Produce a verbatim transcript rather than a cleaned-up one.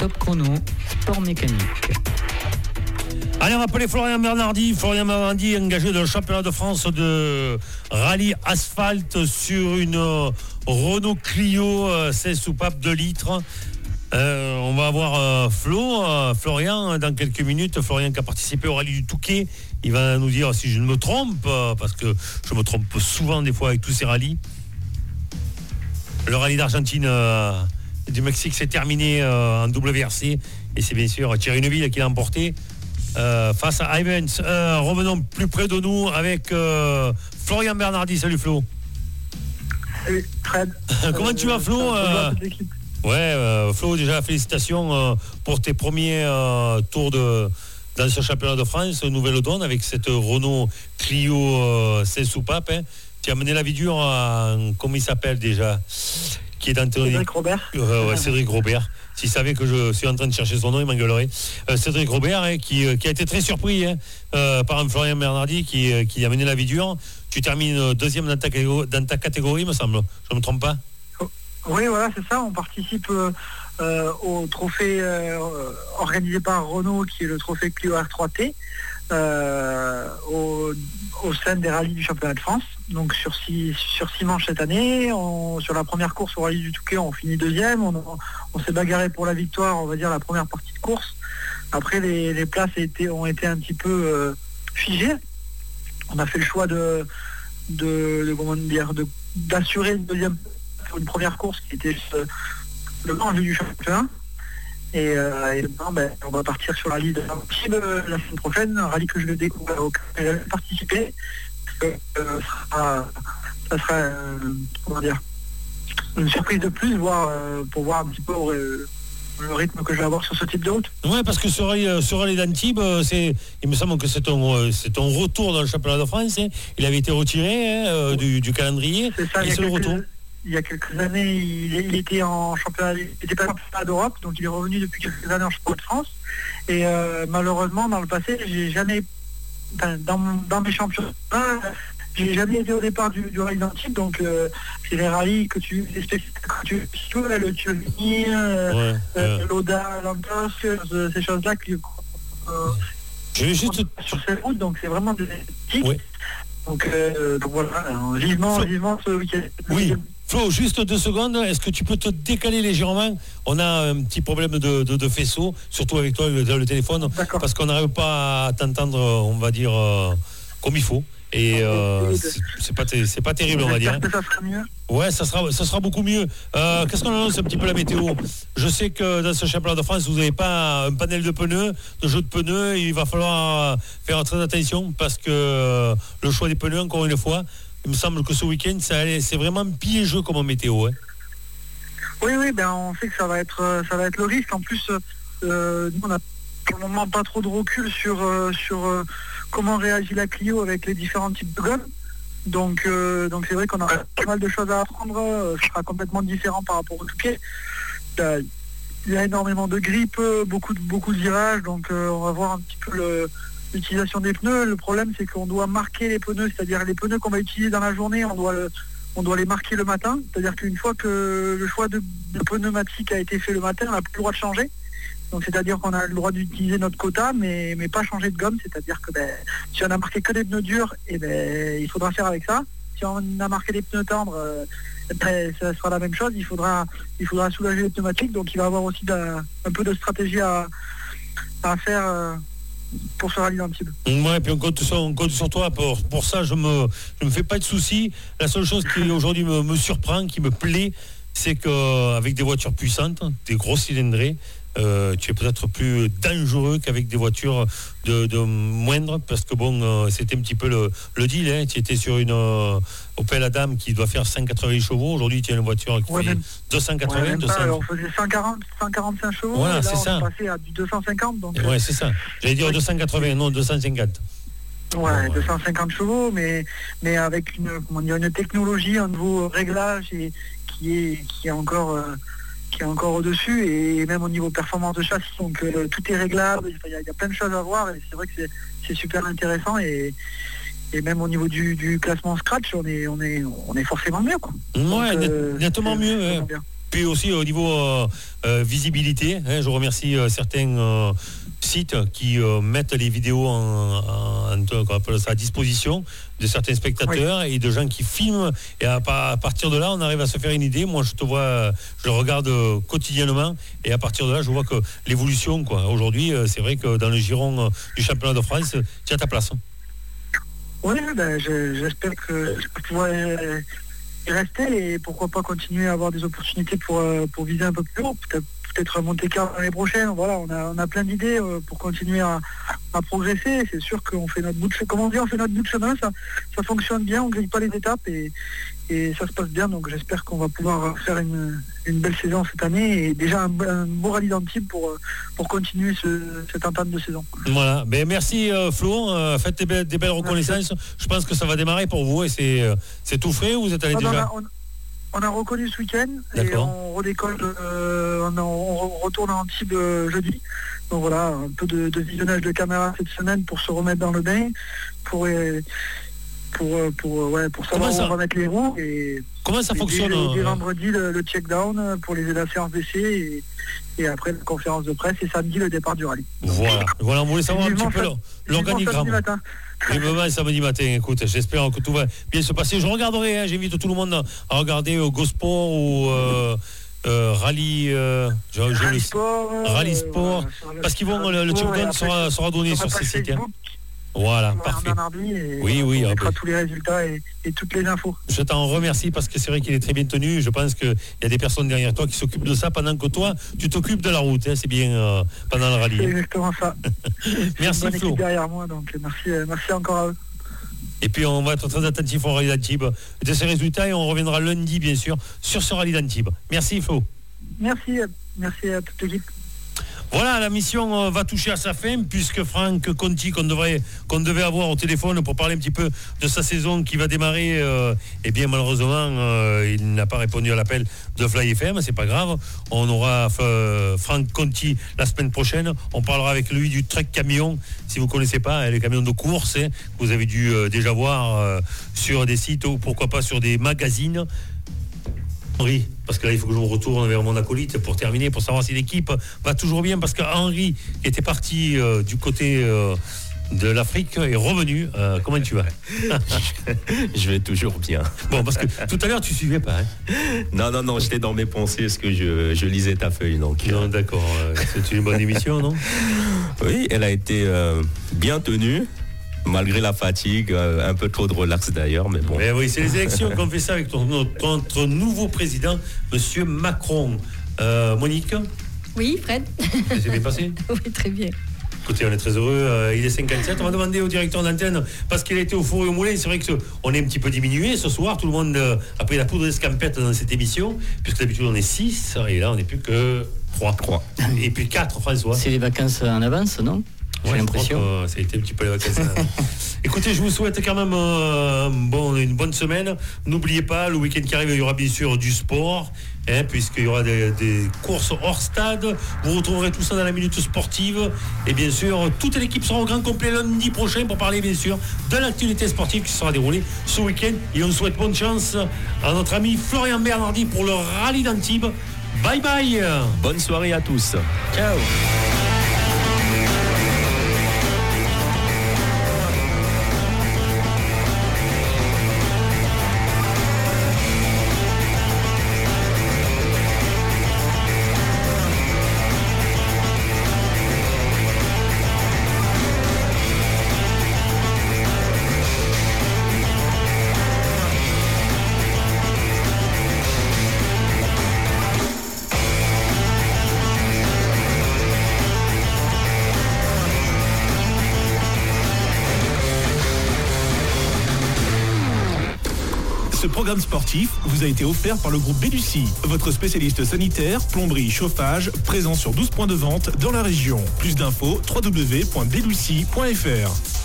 Top Chrono, sport mécanique. Allez, on va appeler Florian Bernardi. Florian Bernardi, engagé dans le championnat de France de rallye asphalte sur une Renault Clio seize soupapes deux litres. Euh, on va avoir euh, Flo, euh, Florian, dans quelques minutes. Florian qui a participé au rallye du Touquet. Il va nous dire si je ne me trompe, euh, parce que je me trompe souvent des fois avec tous ces rallyes. Le rallye d'Argentine euh, du Mexique s'est terminé euh, en W R C. Et c'est bien sûr Thierry Neuville qui l'a emporté. Euh, face à Ivens. Euh, revenons plus près de nous avec euh, Florian Bernardi. Salut Flo. Salut Fred. Comment euh, tu vas Flo euh, Ouais euh, Flo, déjà félicitations euh, pour tes premiers euh, tours de, dans ce championnat de France Nouvelle-Donne avec cette Renault Clio euh, seize soupapes. Hein. Tu as mené la vie dure à, comment il s'appelle déjà, qui est dans Cédric Robert. Euh, ouais, Cédric Robert. S'il savait que je suis en train de chercher son nom, il m'engueulerait. Euh, Cédric Robert, hein, qui, euh, qui a été très surpris hein, euh, par un Florian Bernardi qui, euh, qui a mené la vie dure. Tu termines deuxième dans ta, dans ta catégorie, me semble. Je ne me trompe pas? Oui, voilà, c'est ça. On participe euh, euh, au trophée euh, organisé par Renault, qui est le trophée Clio R trois T, euh, au, au sein des rallyes du championnat de France. Donc sur six, sur six manches cette année, on, sur la première course au rallye du Touquet, on finit deuxième. On, on s'est bagarré pour la victoire, on va dire la première partie de course. Après, les, les places étaient, ont été un petit peu euh, figées. On a fait le choix de, de, de comment dire, de, d'assurer une deuxième sur une première course qui était le, le manche du championnat. Et, euh, et maintenant, ben, on va partir sur la rallye de la semaine prochaine, un rallye que je vais découvrir auquel j'ai participé. Euh, ça sera, ça sera euh, comment dire, une surprise de plus, voir, euh, pour voir un petit peu euh, le rythme que je vais avoir sur ce type de route. Oui, parce que ce rallye, ce rallye d'Antibes, c'est, il me semble que c'est ton, c'est ton retour dans le championnat de France. Hein. Il avait été retiré hein, du, du calendrier. C'est ça, et c'est quelques, le retour. Il y a quelques années, il, il était en championnat, il n'était pas en championnat d'Europe, donc il est revenu depuis quelques années en championnat de France. Et euh, malheureusement, dans le passé, j'ai jamais Dans, dans mes championnats, j'ai jamais été au départ du, du rallye d'Antibes, donc euh, c'est les rallyes que tu les que tu veux, là, le Turini, euh, ouais, euh, ouais. l'Oda, l'Antos, euh, ces choses-là qui euh, je vais juste sur ces routes, donc c'est vraiment des tics. Ouais. Donc, euh, donc voilà, vivement, Flo... vivement ce week-end. Oui. Flo, juste deux secondes, est-ce que tu peux te décaler légèrement? On a un petit problème de, de, de faisceau, surtout avec toi, le, le téléphone, D'accord. parce qu'on n'arrive pas à t'entendre, on va dire, euh, comme il faut. Et euh, c'est, c'est, pas, c'est pas terrible, on va dire. Ça sera mieux. Ouais, ça sera, ça sera beaucoup mieux. Euh, qu'est-ce qu'on annonce un petit peu la météo? Je sais que dans ce championnat de France, vous n'avez pas un panel de pneus, de jeu de pneus. Il va falloir faire très attention parce que le choix des pneus, encore une fois, il me semble que ce week-end, ça allait, c'est vraiment piégeux comme météo. Hein. Oui, oui, ben on sait que ça va être, ça va être le risque. En plus, euh, nous, on n'a pour le moment pas trop de recul sur, euh, sur euh, comment réagit la Clio avec les différents types de gommes. Donc, euh, donc c'est vrai qu'on a pas mal de choses à apprendre. Euh, ce sera complètement différent par rapport au Touquet. Il y a énormément de grippe, beaucoup de, beaucoup de virages. Donc, euh, on va voir un petit peu le... l'utilisation des pneus. Le problème, c'est qu'on doit marquer les pneus, c'est-à-dire les pneus qu'on va utiliser dans la journée, on doit, le, on doit les marquer le matin. C'est-à-dire qu'une fois que le choix de, de pneumatique a été fait le matin, on n'a plus le droit de changer. Donc, c'est-à-dire qu'on a le droit d'utiliser notre quota, mais, mais pas changer de gomme. C'est-à-dire que ben, si on a marqué que des pneus durs, eh ben, il faudra faire avec ça. Si on a marqué des pneus tendres, euh, ben, ça sera la même chose. Il faudra, il faudra soulager les pneumatiques. Donc, il va y avoir aussi d'un, un peu de stratégie à, à faire. Euh, pour ce rallye d'Antibes. Ouais, puis on compte sur, on compte sur toi. Pour, pour ça, je me, je me fais pas de soucis. La seule chose qui aujourd'hui me, me surprend, qui me plaît, c'est qu'avec des voitures puissantes, des gros cylindrés, euh, tu es peut-être plus dangereux qu'avec des voitures de, de moindres, parce que bon, euh, c'était un petit peu le, le deal. Hein. Tu étais sur une euh, Opel Adam qui doit faire cent quatre-vingts chevaux. Aujourd'hui, tu as une voiture qui ouais, fait même, deux cent quatre-vingts. Ouais, deux cents... pas, on faisait cent quarante, cent quarante-cinq chevaux. Voilà, et là, c'est on ça. est passé à du deux cent cinquante. Donc, ouais, c'est ça. J'allais dire ouais. deux cent quatre-vingts, non, deux cent cinquante. Ouais, ouais, deux cent cinquante chevaux, mais, mais avec une, comment dire, une technologie, un nouveau réglage et, qui, est, qui est encore... Euh, qui est encore au-dessus et même au niveau performance de châssis, donc euh, tout est réglable, il y, y a plein de choses à voir et c'est vrai que c'est, c'est super intéressant et, et même au niveau du, du classement scratch, on est, on est, on est forcément mieux quoi. Ouais, donc, euh, nettement mieux. Ouais. puis aussi au niveau euh, euh, visibilité. Hein, je remercie euh, certains euh, sites qui euh, mettent les vidéos en, en, en, à disposition de certains spectateurs oui. et de gens qui filment. Et à, à partir de là, on arrive à se faire une idée. Moi, je te vois, je le regarde quotidiennement. Et à partir de là, je vois que l'évolution, quoi. Aujourd'hui, c'est vrai que dans le giron du championnat de France, tu as ta place. Oui, ben, je, j'espère que je vais pouvoir y rester et pourquoi pas continuer à avoir des opportunités pour, pour viser un peu plus haut. Peut-être peut-être monter quart l'année prochaine. Voilà, on a, on a plein d'idées pour continuer à, à progresser. C'est sûr qu'on fait notre bout de chemin. Comment dire, on fait notre bout de chemin, ça, ça fonctionne bien, on ne grille pas les étapes et, et ça se passe bien. Donc j'espère qu'on va pouvoir faire une, une belle saison cette année et déjà un, un beau rallye d'Antibes pour, pour continuer ce, cette entame de saison. Voilà, ben merci euh, Flo, euh, faites des belles, des belles reconnaissances. Je pense que ça va démarrer pour vous et c'est, euh, c'est tout frais ou vous êtes allé ah, déjà on a, on, on a reconnu ce week-end. D'accord. Et on redécolle, euh, on, on retourne à Antibes euh, jeudi. Donc voilà, un peu de, de visionnage de caméra cette semaine pour se remettre dans le bain, pour, pour, pour, ouais, pour savoir où on va mettre les roues. Et, Comment ça et fonctionne Dès, dès vendredi, le, le check-down pour les, la séance d'essai et, et après la conférence de presse et samedi, le départ du rallye. Voilà, voilà on voulait savoir un petit peu l'organigramme. Et demain, samedi matin, écoute, j'espère que tout va bien se passer. Je regarderai, hein, j'invite tout le monde à regarder au GoSport ou euh, euh, Rallye, euh, j'ai, j'ai Rallye le, Sport, Rallye Sport, euh, parce qu'ils vont, le, le check-down sera, sera donné sur ces sites. Hein. Voilà, parfait. Oui, oui, on mettra tous les résultats et, et toutes les infos. Je t'en remercie parce que c'est vrai qu'il est très bien tenu. Je pense qu'il y a des personnes derrière toi qui s'occupent de ça pendant que toi, tu t'occupes de la route. Hein, c'est bien euh, pendant le rallye. C'est exactement ça. Merci une bonne Flo. Équipe derrière moi, donc merci, merci encore à eux. Et puis on va être très attentif au rallye d'Antibes de ces résultats et on reviendra lundi bien sûr sur ce rallye d'Antibes. Merci Flo. Merci, merci à toute l'équipe. Voilà, la mission va toucher à sa fin puisque Franck Conti, qu'on devrait, qu'on devait avoir au téléphone pour parler un petit peu de sa saison qui va démarrer, euh, eh bien malheureusement, euh, il n'a pas répondu à l'appel de Fly F M. C'est pas grave. On aura euh, Franck Conti la semaine prochaine. On parlera avec lui du Trek Camion. Si vous connaissez pas, hein, les camions de course, hein, que vous avez dû euh, déjà voir euh, sur des sites ou pourquoi pas sur des magazines. Henri, parce que là il faut que je me retourne vers mon acolyte pour terminer, pour savoir si l'équipe va toujours bien, parce que Henri était parti euh, du côté euh, de l'Afrique est revenu. Euh, comment tu vas? Je vais toujours bien. Bon, parce que tout à l'heure tu suivais pas. Hein? Non, non, non, j'étais dans mes pensées parce que je, je lisais ta feuille. Donc, non, d'accord. Euh, c'est une bonne émission, non? Oui, elle a été euh, bien tenue. Malgré la fatigue, euh, un peu trop de relax d'ailleurs, mais bon. Mais oui, c'est les élections qu'on fait ça avec ton, notre nouveau président, Monsieur Macron. Euh, Monique? Oui, Fred. Ça s'est bien passé? Oui, très bien. Écoutez, on est très heureux. Euh, il est cinquante-sept. On va demander au directeur d'antenne, parce qu'il a été au four et au moulin. C'est vrai qu'on est un petit peu diminué ce soir. Tout le monde euh, a pris la poudre d'escampette dans cette émission, puisque d'habitude on est six, et là on n'est plus que trois. trois. Et puis quatre, François. C'est les vacances en avance, non? J'ai ouais, l'impression. Que, euh, ça a été un petit peu les vacances. Écoutez, je vous souhaite quand même euh, bon, une bonne semaine. N'oubliez pas, le week-end qui arrive, il y aura bien sûr du sport, hein, puisqu'il y aura des, des courses hors stade. Vous retrouverez tout ça dans la minute sportive. Et bien sûr, toute l'équipe sera au grand complet lundi prochain pour parler bien sûr de l'activité sportive qui sera déroulée ce week-end. Et on souhaite bonne chance à notre ami Florian Bernardi pour le rallye d'Antibes. Bye bye. Bonne soirée à tous. Ciao. Ce programme sportif vous a été offert par le groupe Belluci, votre spécialiste sanitaire, plomberie, chauffage, présent sur douze points de vente dans la région. Plus d'infos, w w w point belluci point f r.